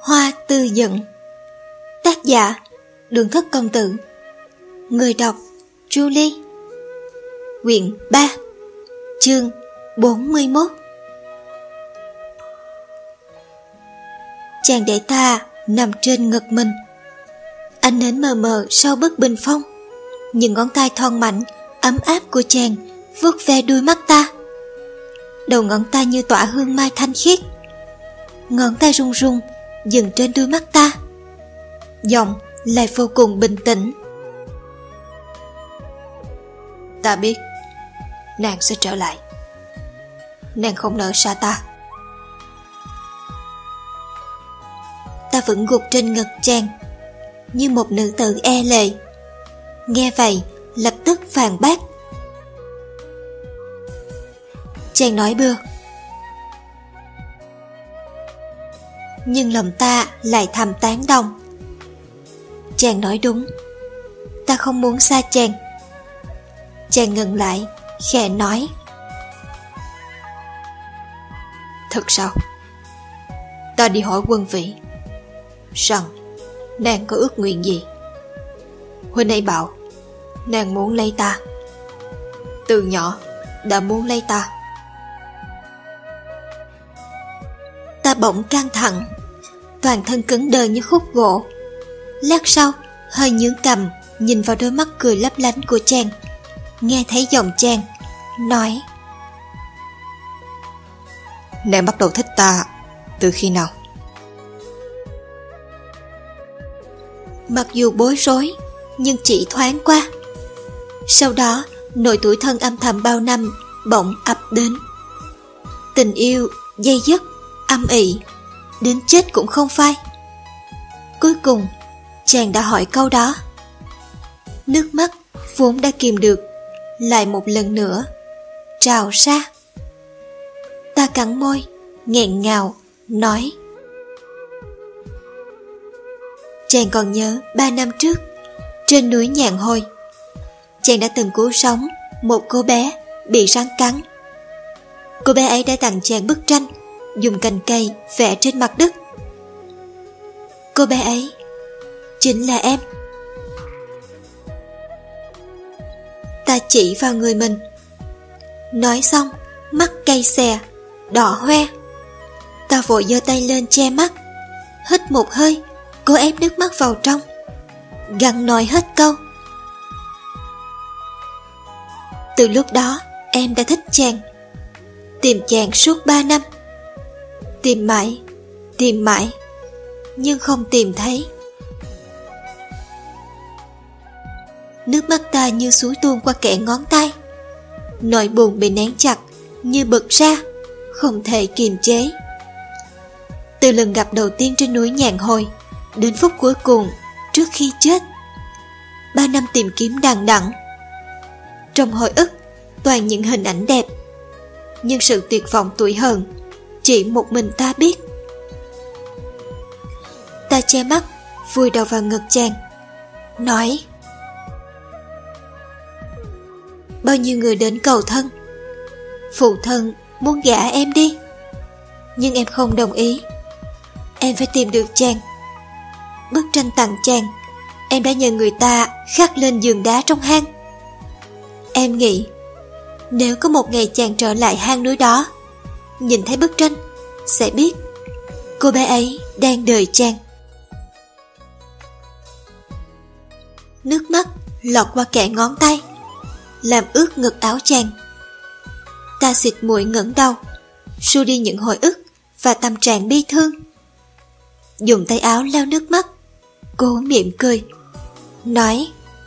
Hoa Tư Dận. Tác giả Đường Thất Công Tử. Người đọc Julie. Quyển 3, chương 41. Chàng để ta nằm trên ngực mình. Ánh nến mờ mờ sau bức bình phong. Những ngón tay thon mảnh ấm áp của chàng vuốt ve đuôi mắt ta. Đầu ngón tay như tỏa hương mai thanh khiết. Ngón tay run run dừng trên đuôi mắt ta. Giọng lại vô cùng bình tĩnh. Ta biết nàng sẽ trở lại. Nàng không nỡ xa ta. Ta vẫn gục trên ngực chàng như một nữ tử e lệ. Nghe vậy lập tức phàn bác. Chàng nói bừa, nhưng lòng ta lại thầm tán đồng. Chàng nói đúng, ta không muốn xa chàng. Chàng ngừng lại, khẽ nói: Thật sao? Ta đi hỏi Quân Vĩ rằng nàng có ước nguyện gì. Huynh ấy bảo nàng muốn lấy ta, từ nhỏ đã muốn lấy ta. Ta bỗng căng thẳng, toàn thân cứng đờ như khúc gỗ. Lát sau hơi nhướng cằm, nhìn vào đôi mắt cười lấp lánh của chàng. Nghe thấy giọng chàng nói: Nàng bắt đầu thích ta từ khi nào? Mặc dù bối rối, nhưng chỉ thoáng qua. Sau đó nỗi tủi thân âm thầm bao năm bỗng ập đến. Tình yêu dây dứt, âm ỉ, đến chết cũng không phai. Cuối cùng chàng đã hỏi câu đó. Nước mắt vốn đã kìm được lại một lần nữa trào ra. Ta cắn môi, nghẹn ngào nói: Chàng còn nhớ 3 năm trước, trên núi Nhạn Hồi, chàng đã từng cứu sống một cô bé bị rắn cắn. Cô bé ấy đã tặng chàng bức tranh dùng cành cây vẽ trên mặt đất. Cô bé ấy chính là em. Ta chỉ vào người mình. Nói xong, mắt cay xè, đỏ hoe. Ta vội giơ tay lên che mắt, hít một hơi, cố ép nước mắt vào trong, gằn nói hết câu: Từ lúc đó em đã thích chàng. Tìm chàng suốt 3 năm. Tìm mãi, nhưng không tìm thấy. Nước mắt ta như suối tuôn qua kẽ ngón tay. Nỗi buồn bị nén chặt như bật ra, không thể kiềm chế. Từ lần gặp đầu tiên trên núi Nhạn Hồi đến phút cuối cùng trước khi chết, 3 năm tìm kiếm đằng đẵng. Trong hồi ức toàn những hình ảnh đẹp, nhưng sự tuyệt vọng tủi hờn chỉ một mình ta biết. Ta che mắt, vùi đầu vào ngực chàng, nói: Bao nhiêu người đến cầu thân. Phụ thân muốn gả em đi, nhưng em không đồng ý. Em phải tìm được chàng. Bức tranh tặng chàng, em đã nhờ người ta khắc lên giường đá trong hang. Em nghĩ nếu có một ngày chàng trở lại hang núi đó, nhìn thấy bức tranh, sẽ biết cô bé ấy đang đợi chàng. Nước mắt lọt qua kẽ ngón tay, làm ướt ngực áo chàng. Ta xịt mũi ngẩng đầu, xua đi những hồi ức và tâm trạng bi thương. Dùng tay áo lau nước mắt, cố mỉm cười, nói: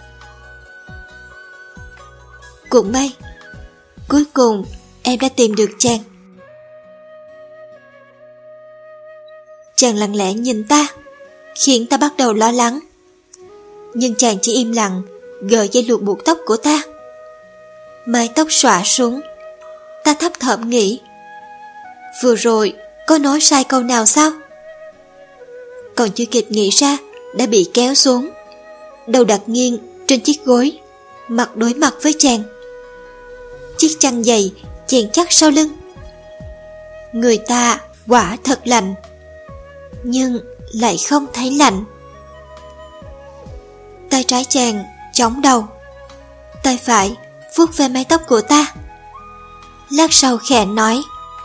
Cũng may, cuối cùng em đã tìm được chàng. Chàng lặng lẽ nhìn ta, khiến ta bắt đầu lo lắng. Nhưng chàng chỉ im lặng gỡ dây lụa buộc tóc của ta. Mái tóc xõa xuống. Ta thấp thỏm nghĩ: Vừa rồi có nói sai câu nào sao? Còn chưa kịp nghĩ ra, đã bị kéo xuống, đầu đặt nghiêng trên chiếc gối, mặt đối mặt với chàng. Chiếc chăn dày chèn chắc sau lưng. Người ta quả thật lạnh, nhưng lại không thấy lạnh. Tay trái chàng chống đầu, tay phải vuốt ve mái tóc của ta. Lát sau khẽ nói: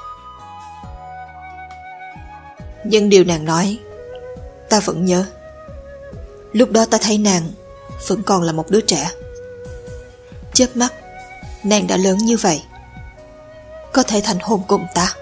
những điều nàng nói ta vẫn nhớ. Lúc đó ta thấy nàng vẫn còn là một đứa trẻ. Chớp mắt nàng đã lớn như vậy, có thể thành hôn cùng ta.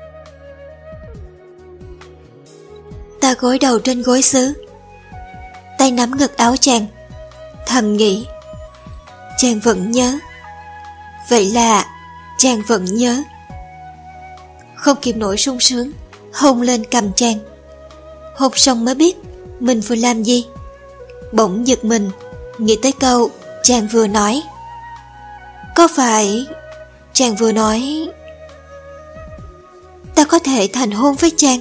Ta gối đầu trên gối sứ, tay nắm ngực áo chàng, thầm nghĩ: chàng vẫn nhớ. Vậy là chàng vẫn nhớ. Không kịp nổi sung sướng, hôn lên cằm chàng. Hôn xong mới biết mình vừa làm gì. Bỗng giật mình, nghĩ tới câu chàng vừa nói. Có phải chàng vừa nói ta có thể thành hôn với chàng?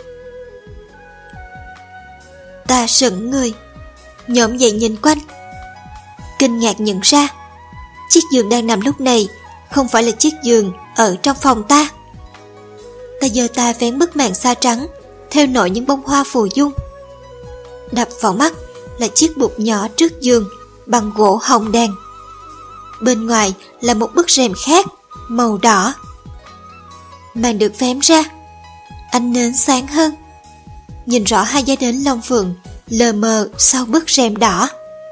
Ta sững người, nhổm dậy nhìn quanh, kinh ngạc nhận ra chiếc giường đang nằm lúc này không phải là chiếc giường ở trong phòng ta. Ta giơ tay vén bức màn sa trắng theo nổi những bông hoa phù dung. Đập vào mắt là chiếc bục nhỏ trước giường bằng gỗ hồng đàn. Bên ngoài là một bức rèm khác màu đỏ. Màn được vén ra, ánh nến sáng hơn, nhìn rõ hai giai đến long phượng lờ mờ sau bức rèm đỏ.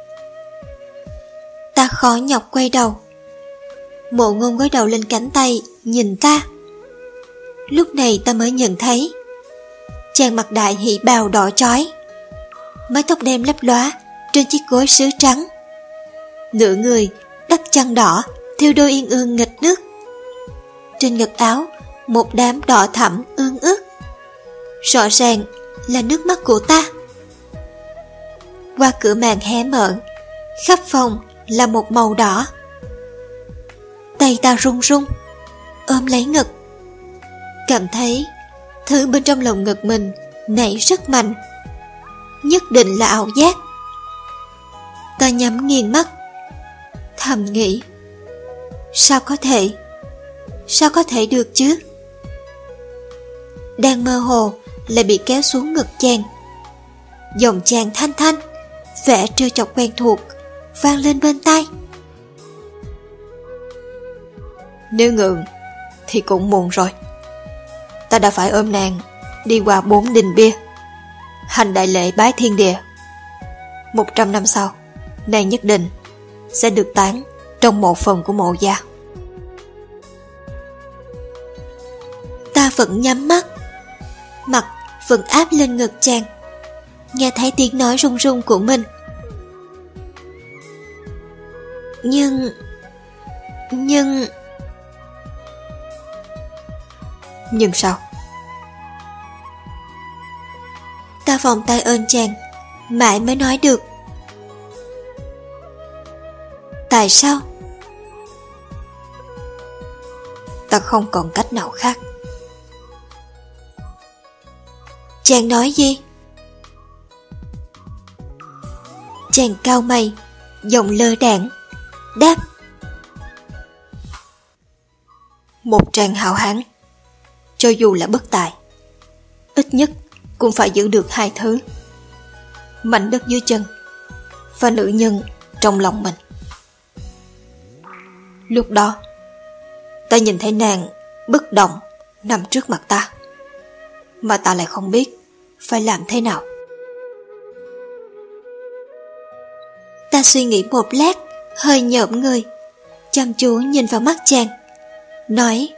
Ta khó nhọc quay đầu. Mộ Ngôn gối đầu lên cánh tay nhìn ta. Lúc này ta mới nhận thấy chàng mặc đại hỷ bào đỏ chói, mái tóc đen lấp lóa trên chiếc gối sứ trắng. Nửa người đắp chăn đỏ theo đôi yên ương nghịch nước. Trên ngực áo một đám đỏ thẫm ương ướt, rõ ràng là nước mắt của ta. Qua cửa màn hé mở, khắp phòng là một màu đỏ. Tay ta run run ôm lấy ngực, cảm thấy thứ bên trong lồng ngực mình nảy rất mạnh, nhất định là ảo giác. Ta nhắm nghiền mắt, thầm nghĩ: sao có thể được chứ? Đang mơ hồ lại bị kéo xuống ngực chàng. Giọng chàng thanh thanh, vẻ trêu chọc quen thuộc vang lên bên tai: nếu ngượng thì cũng muộn rồi. Ta đã phải ôm nàng đi qua 4 đình bia, hành đại lễ bái thiên địa. 100 năm sau, nàng nhất định sẽ được táng trong một phần của mộ gia. Ta vẫn nhắm mắt, mặt vẫn áp lên ngực chàng, nghe thấy tiếng nói run run của mình. Nhưng sao? Ta vòng tay ơn chàng, mãi mới nói được: tại sao? Ta không còn cách nào khác. Chàng nói gì? Chàng cau mày, giọng lơ đãng đáp: một chàng hào hán, cho dù là bất tài, ít nhất cũng phải giữ được hai thứ: mảnh đất dưới chân và nữ nhân trong lòng mình. Lúc đó ta nhìn thấy nàng bất động nằm trước mặt ta, mà ta lại không biết phải làm thế nào. Ta suy nghĩ một lát, hơi nhợm người, chăm chú nhìn vào mắt chàng, nói: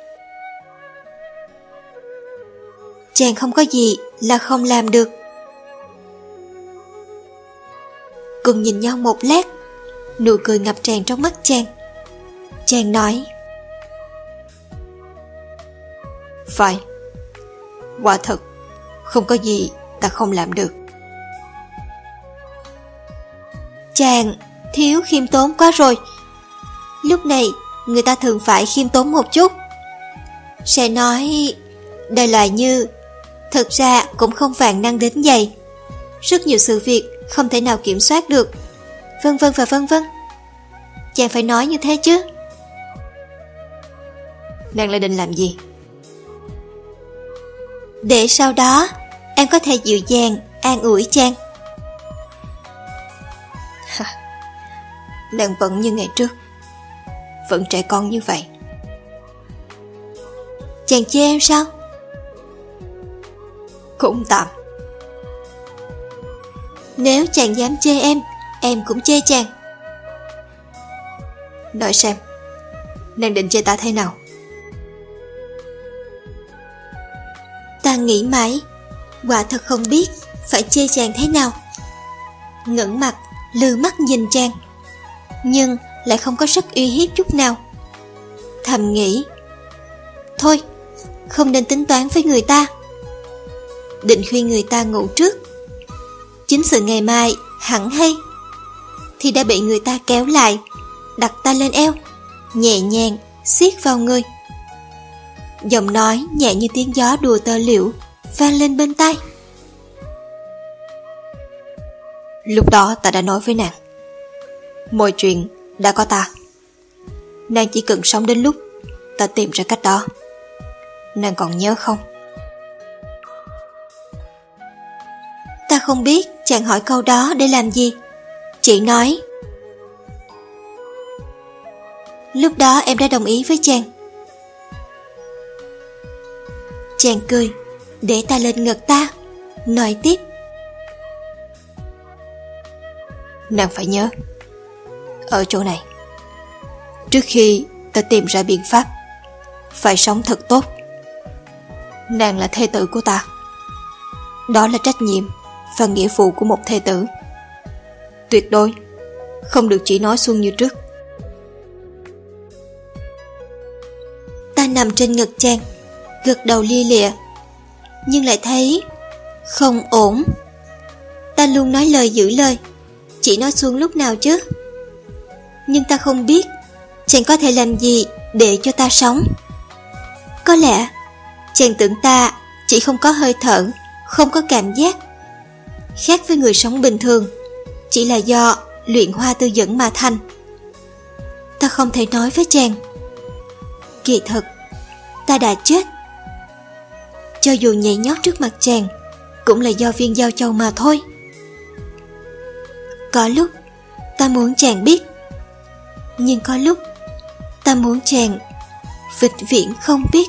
chàng không có gì là không làm được. Cùng nhìn nhau một lát, nụ cười ngập tràn trong mắt chàng. Chàng nói: phải, quả thật không có gì ta không làm được. Chàng thiếu khiêm tốn quá rồi. Lúc này người ta thường phải khiêm tốn một chút. Sẽ nói đại loại như: thực ra cũng không vạn năng đến vậy, rất nhiều sự việc không thể nào kiểm soát được, vân vân và vân vân. Chàng phải nói như thế chứ. Nàng lại định làm gì? Để sau đó em có thể dịu dàng an ủi chàng. Nàng vẫn như ngày trước, vẫn trẻ con như vậy. Chàng chê em sao? Cũng tạm. Nếu chàng dám chê em cũng chê chàng. Nói xem, nàng định chê ta thế nào? Ta nghĩ mãi, quả thật không biết phải chê chàng thế nào. Ngẩng mặt, lừ mắt nhìn chàng, nhưng lại không có sức uy hiếp chút nào. Thầm nghĩ, thôi, không nên tính toán với người ta. Định khuyên người ta ngủ trước, chính sự ngày mai hẳn hay, thì đã bị người ta kéo lại, đặt ta lên eo, nhẹ nhàng siết vào người. Giọng nói nhẹ như tiếng gió đùa tơ liễu vang lên bên tai. Lúc đó ta đã nói với nàng, mọi chuyện đã có ta, nàng chỉ cần sống đến lúc ta tìm ra cách đó. Nàng còn nhớ không? Ta không biết chàng hỏi câu đó để làm gì. Chị nói, lúc đó em đã đồng ý với chàng. Chàng cười, để ta lên ngực ta, nói tiếp. Nàng phải nhớ, ở chỗ này, trước khi ta tìm ra biện pháp, phải sống thật tốt. Nàng là thê tử của ta, đó là trách nhiệm và nghĩa vụ của một thê tử. Tuyệt đối không được chỉ nói suông như trước. Ta nằm trên ngực chàng, gật đầu lia lịa, nhưng lại thấy không ổn. Ta luôn nói lời giữ lời, chỉ nói suông lúc nào chứ. Nhưng ta không biết chàng có thể làm gì để cho ta sống. Có lẽ chàng tưởng ta chỉ không có hơi thở, không có cảm giác, khác với người sống bình thường, chỉ là do luyện hoa tư dẫn mà thành. Ta không thể nói với chàng, kỳ thực ta đã chết. Cho dù nhảy nhót trước mặt chàng, cũng là do viên giao châu mà thôi. Có lúc ta muốn chàng biết, nhưng có lúc ta muốn chàng vĩnh viễn không biết.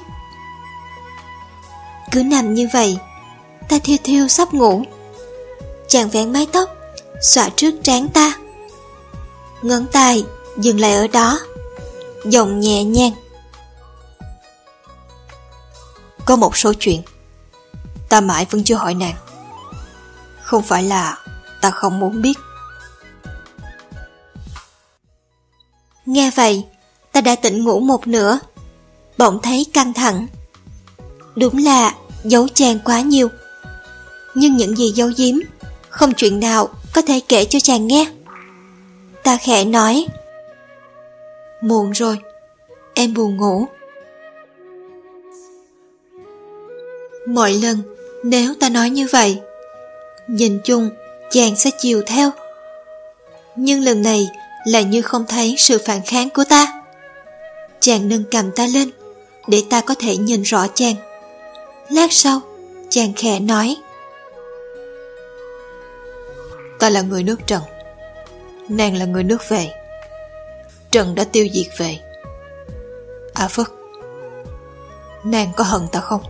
Cứ nằm như vậy, ta thiêu thiêu sắp ngủ. Chàng vén mái tóc xõa trước trán ta, ngón tay dừng lại ở đó, giọng nhẹ nhàng. Có một số chuyện ta mãi vẫn chưa hỏi nàng. Không phải là ta không muốn biết. Nghe vậy, ta đã tỉnh ngủ một nửa, bỗng thấy căng thẳng. Đúng là giấu chàng quá nhiều, nhưng những gì giấu giếm, không chuyện nào có thể kể cho chàng nghe. Ta khẽ nói, muộn rồi, em buồn ngủ. Mọi lần nếu ta nói như vậy, nhìn chung chàng sẽ chiều theo. Nhưng lần này là như không thấy sự phản kháng của ta. Chàng nâng cầm ta lên để ta có thể nhìn rõ chàng. Lát sau, chàng khẽ nói, ta là người nước Trần, nàng là người nước Vệ. Trần đã tiêu diệt Vệ. À Phất, nàng có hận ta không?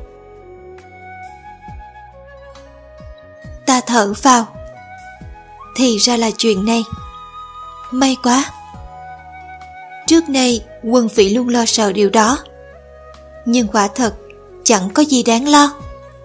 Ta thở vào. Thì ra là chuyện này. May quá. Trước nay Quân Phỉ luôn lo sợ điều đó, nhưng quả thật chẳng có gì đáng lo.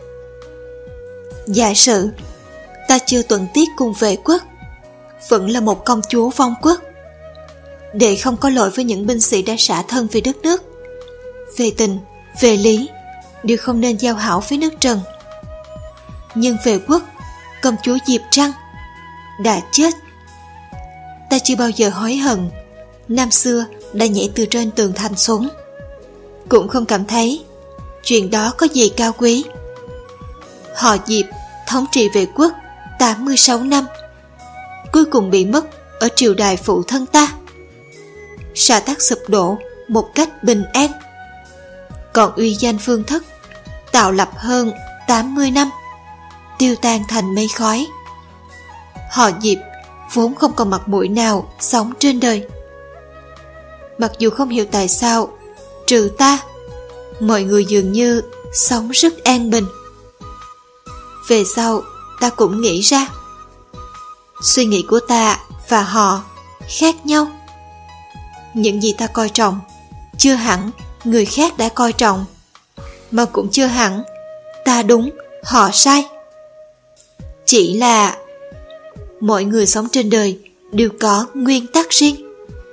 Giả sử ta chưa tuần tiết cùng Vệ quốc, vẫn là một công chúa vong quốc, để không có lỗi với những binh sĩ đã xả thân vì đất nước, về tình, về lý đều không nên giao hảo với nước Trần. Nhưng Vệ quốc, công chúa Diệp Trăng đã chết. Ta chưa bao giờ hối hận năm xưa đã nhảy từ trên tường thành xuống, cũng không cảm thấy chuyện đó có gì cao quý. Họ Diệp thống trị Vệ quốc 86 năm, cuối cùng bị mất ở triều đài phụ thân ta. Sa Tác sụp đổ một cách bình an, còn uy danh Vương Thất tạo lập hơn 80 năm, tiêu tan thành mây khói. Họ Diệp vốn không còn mặt mũi nào sống trên đời. Mặc dù không hiểu tại sao, trừ ta, mọi người dường như sống rất an bình. Về sau, ta cũng nghĩ ra, suy nghĩ của ta và họ khác nhau. Những gì ta coi trọng, chưa hẳn người khác đã coi trọng, mà cũng chưa hẳn ta đúng, họ sai. Chỉ là mọi người sống trên đời đều có nguyên tắc riêng.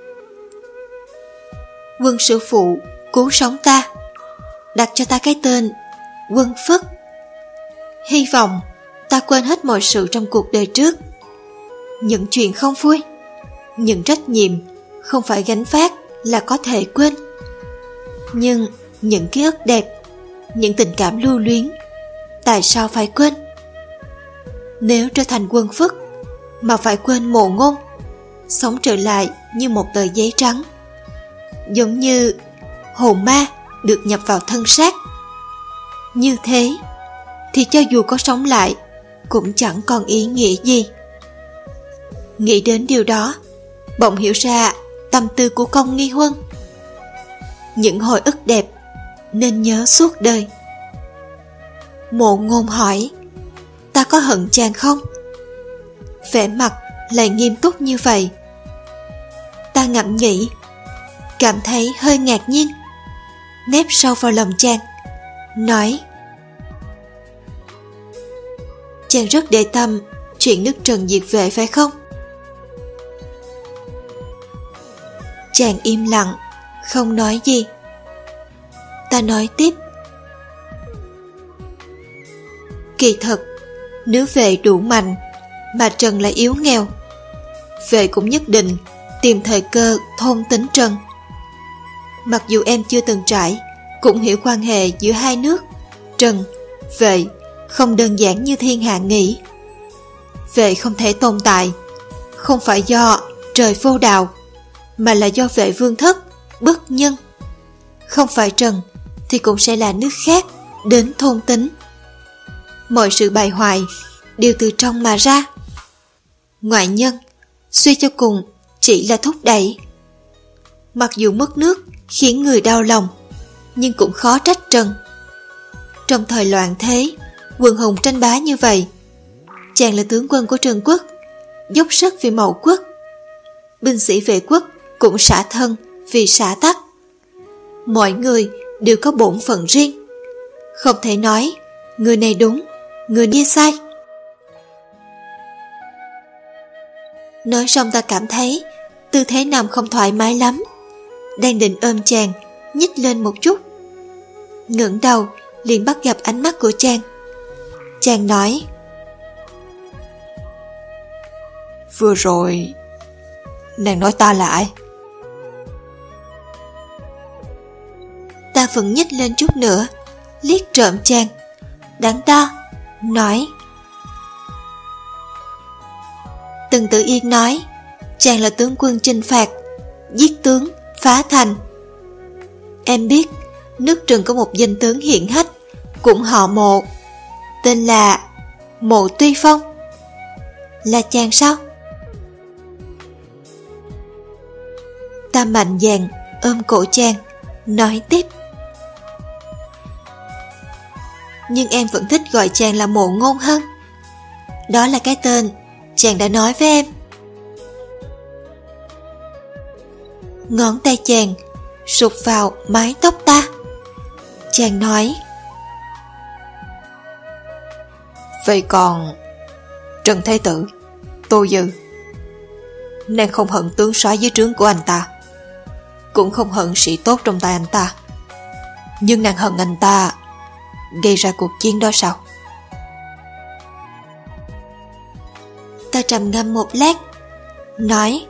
Quân sư phụ cứu sống ta, đặt cho ta cái tên Quân Phất. Hy vọng ta quên hết mọi sự trong cuộc đời trước. Những chuyện không vui, những trách nhiệm không phải gánh vác là có thể quên. Nhưng những ký ức đẹp, những tình cảm lưu luyến, tại sao phải quên? Nếu trở thành Quân Phất mà phải quên Mộ Ngôn, sống trở lại như một tờ giấy trắng, giống như hồn ma được nhập vào thân xác. Như thế thì cho dù có sống lại cũng chẳng còn ý nghĩa gì. Nghĩ đến điều đó, bỗng hiểu ra tâm tư của Công Nghi Huân. Những hồi ức đẹp nên nhớ suốt đời. Mộ Ngôn hỏi, ta có hận chàng không? Vẻ mặt lại nghiêm túc như vậy. Ta ngẫm nghĩ, cảm thấy hơi ngạc nhiên, nép sâu vào lòng chàng, nói, chàng rất để tâm chuyện nước Trần diệt vệ phải không? Chàng im lặng, không nói gì. Ta nói tiếp, kỳ thật, nếu vệ đủ mạnh mà Trần lại yếu nghèo, vệ cũng nhất định tìm thời cơ thôn tính Trần. Mặc dù em chưa từng trải, cũng hiểu quan hệ giữa hai nước Trần, vệ không đơn giản như thiên hạ nghĩ. Vệ không thể tồn tại, không phải do trời vô đạo, mà là do Vệ Vương Thất bất nhân. Không phải Trần thì cũng sẽ là nước khác đến thôn tính. Mọi sự bại hoại đều từ trong mà ra. Ngoại nhân suy cho cùng chỉ là thúc đẩy. Mặc dù mất nước khiến người đau lòng, nhưng cũng khó trách Trần. Trong thời loạn thế, quần hùng tranh bá như vậy, chàng là tướng quân của Trần Quốc, dốc sức vì Mậu Quốc. Binh sĩ Vệ Quốc cũng xả thân vì xả tắc. Mọi người đều có bổn phận riêng, không thể nói người này đúng, người kia sai. Nói xong ta cảm thấy tư thế nằm không thoải mái lắm, đang định ôm chàng, nhích lên một chút. Ngẩng đầu liền bắt gặp ánh mắt của chàng. Chàng nói, vừa rồi nàng nói ta là ai? Ta vẫn nhích lên chút nữa, liếc trộm chàng, đắn đo, nói, Từng Tử Yên nói, chàng là tướng quân chinh phạt, giết tướng, phá thành. Em biết, nước Trần có một danh tướng hiển hách, cũng họ Mộ, tên là Mộ Tuy Phong. Là chàng sao? Ta mạnh dạn ôm cổ chàng, nói tiếp, nhưng em vẫn thích gọi chàng là Mộ Ngôn hơn. Đó là cái tên chàng đã nói với em. Ngón tay chàng sụt vào mái tóc ta. Chàng nói, vậy còn Trần Thế Tử, Tô Dư, nàng không hận tướng soái dưới trướng của anh ta, cũng không hận sĩ tốt trong tay anh ta, nhưng nàng hận anh ta gây ra cuộc chiến đó sao? Ta trầm ngâm một lát, nói,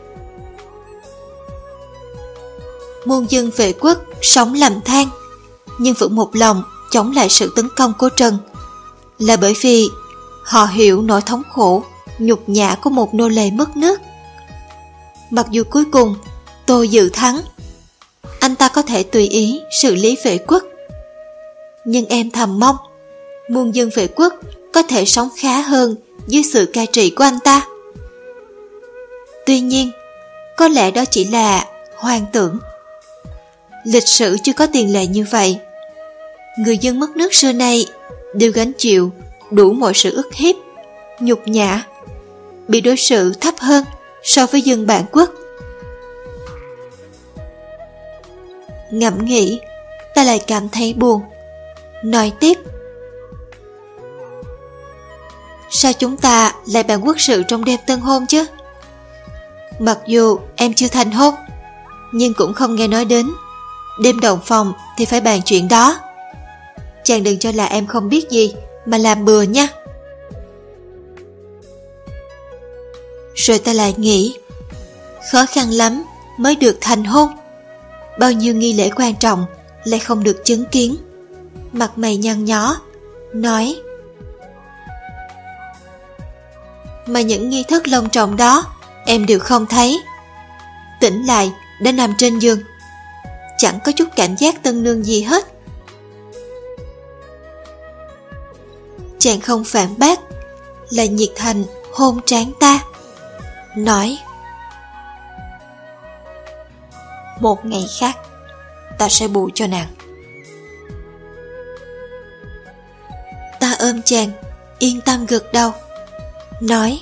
muôn dân Vệ Quốc sống lầm than, nhưng vẫn một lòng chống lại sự tấn công của Trần, là bởi vì họ hiểu nỗi thống khổ, nhục nhã của một nô lệ mất nước. Mặc dù cuối cùng Tô Dự thắng, anh ta có thể tùy ý xử lý Vệ Quốc, nhưng em thầm mong muôn dân Vệ Quốc có thể sống khá hơn dưới sự cai trị của anh ta. Tuy nhiên, có lẽ đó chỉ là hoang tưởng. Lịch sử chưa có tiền lệ như vậy. Người dân mất nước xưa nay đều gánh chịu đủ mọi sự ức hiếp, nhục nhã, bị đối xử thấp hơn so với dân bản quốc. Ngẫm nghĩ, ta lại cảm thấy buồn. Nói tiếp: sao chúng ta lại bàn quốc sự trong đêm tân hôn chứ? Mặc dù em chưa thành hôn, nhưng cũng không nghe nói đến đêm động phòng thì phải bàn chuyện đó. Chàng đừng cho là em không biết gì mà làm bừa nha. Rồi ta lại nghĩ, khó khăn lắm mới được thành hôn. Bao nhiêu nghi lễ quan trọng lại không được chứng kiến. Mặt mày nhăn nhó, nói: mà những nghi thức long trọng đó em đều không thấy. Tỉnh lại đã nằm trên giường, chẳng có chút cảm giác tân nương gì hết. Chàng không phản bác, lại nhiệt thành hôn trán ta, nói: một ngày khác ta sẽ bù cho nàng. Ta ôm chàng, yên tâm gật đầu, nói: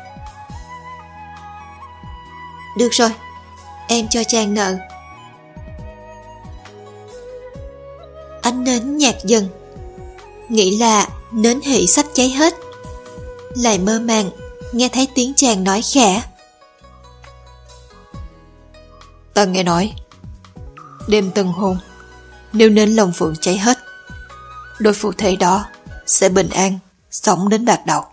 được rồi, em cho chàng nợ. Ánh nến nhạt dần, nghĩ là nến hỷ sắp cháy hết. Lại mơ màng nghe thấy tiếng chàng nói khẽ: ta nghe nói đêm tân hôn, nếu nến lồng phượng cháy hết, đôi phụ thể đó sẽ bình an sống đến bạc đầu.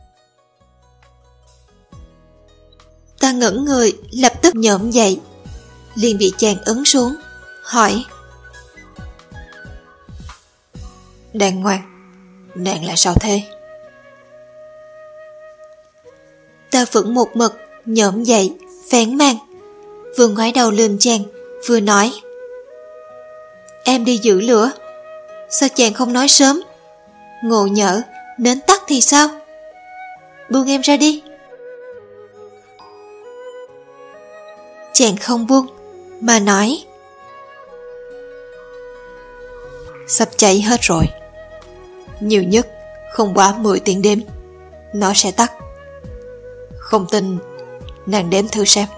Ta ngẩn người, lập tức nhổm dậy, liền bị chàng ấn xuống, hỏi: đàn ngoan, nàng là sao thế? Ta vẫn một mực nhổm dậy, phén mang, vừa ngoái đầu lườm chàng, vừa nói: em đi giữ lửa, sao chàng không nói sớm? Ngộ nhỡ nến tắt thì sao? Buông em ra đi. Chàng không buông, mà nói: sắp cháy hết rồi, nhiều nhất không quá 10 tiếng đêm nó sẽ tắt. Không tin, nàng đếm thử xem.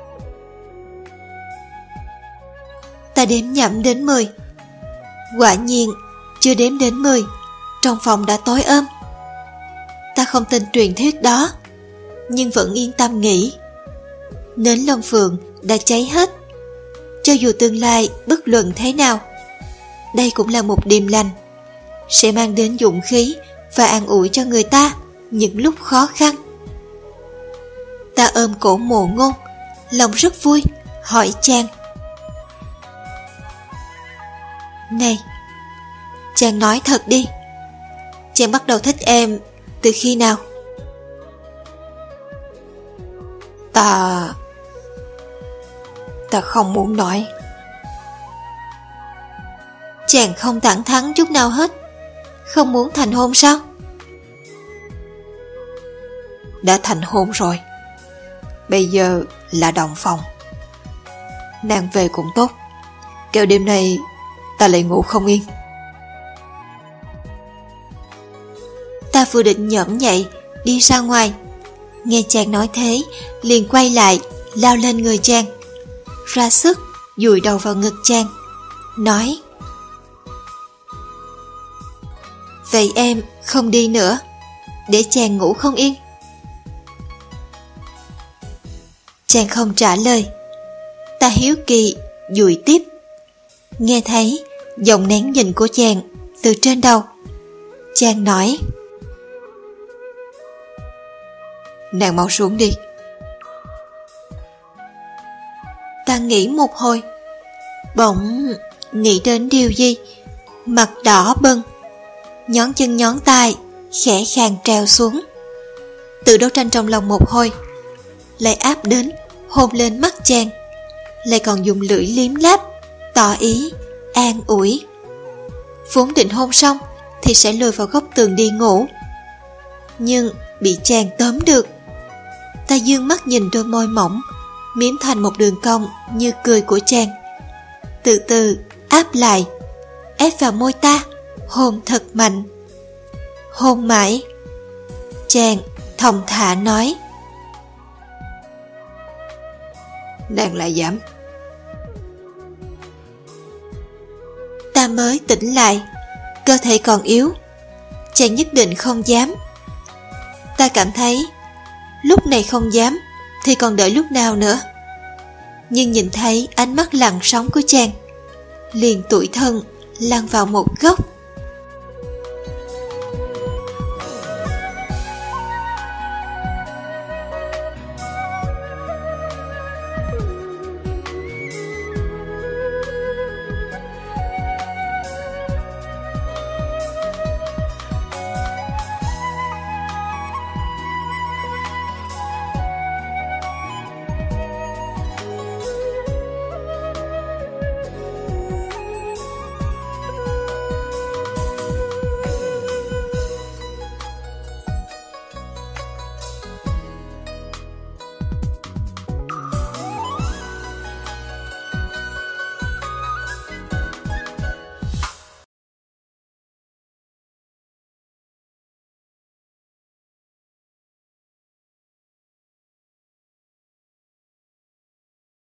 Ta đếm nhẩm đến 10. Quả nhiên, chưa đếm đến 10, trong phòng đã tối ôm. Ta không tin truyền thuyết đó, nhưng vẫn yên tâm nghĩ, nến long phượng đã cháy hết. Cho dù tương lai bất luận thế nào, đây cũng là một điềm lành, sẽ mang đến dũng khí và an ủi cho người ta những lúc khó khăn. Ta ôm cổ Mộ Ngôn, lòng rất vui, hỏi chàng: này, chàng nói thật đi, chàng bắt đầu thích em từ khi nào? Ta không muốn nói. Chàng không thẳng thắn chút nào hết, không muốn thành hôn sao? Đã thành hôn rồi, bây giờ là động phòng. Nàng về cũng tốt, kẻo đêm nay ta lại ngủ không yên. Ta vừa định nhõm nhảy đi ra ngoài, nghe chàng nói thế, liền quay lại, lao lên người chàng, ra sức dụi đầu vào ngực chàng, nói: vậy em không đi nữa, để chàng ngủ không yên. Chàng không trả lời. Ta hiếu kỳ dụi tiếp, nghe thấy giọng nén nhìn của chàng từ trên đầu. Chàng nói: nàng mau xuống đi. Ta nghĩ một hồi, bỗng nghĩ đến điều gì, mặt đỏ bừng, nhón chân nhón tay, khẽ khàng trèo xuống. Tự đấu tranh trong lòng một hồi, lại áp đến hôn lên mắt chàng, lại còn dùng lưỡi liếm láp, tỏ ý an ủi. Vốn định hôn xong thì sẽ lùi vào góc tường đi ngủ, nhưng bị chàng tóm được. Ta dương mắt nhìn đôi môi mỏng, miếm thành một đường cong như cười của chàng. Từ từ áp lại, ép vào môi ta, hôn thật mạnh. Hôn mãi. Chàng thong thả nói. Nàng lại dám. Ta mới tỉnh lại, cơ thể còn yếu. Chàng nhất định không dám. Ta cảm thấy lúc này không dám thì còn đợi lúc nào nữa. Nhưng nhìn thấy ánh mắt lặng sóng của chàng, liền tủi thân lăn vào một góc.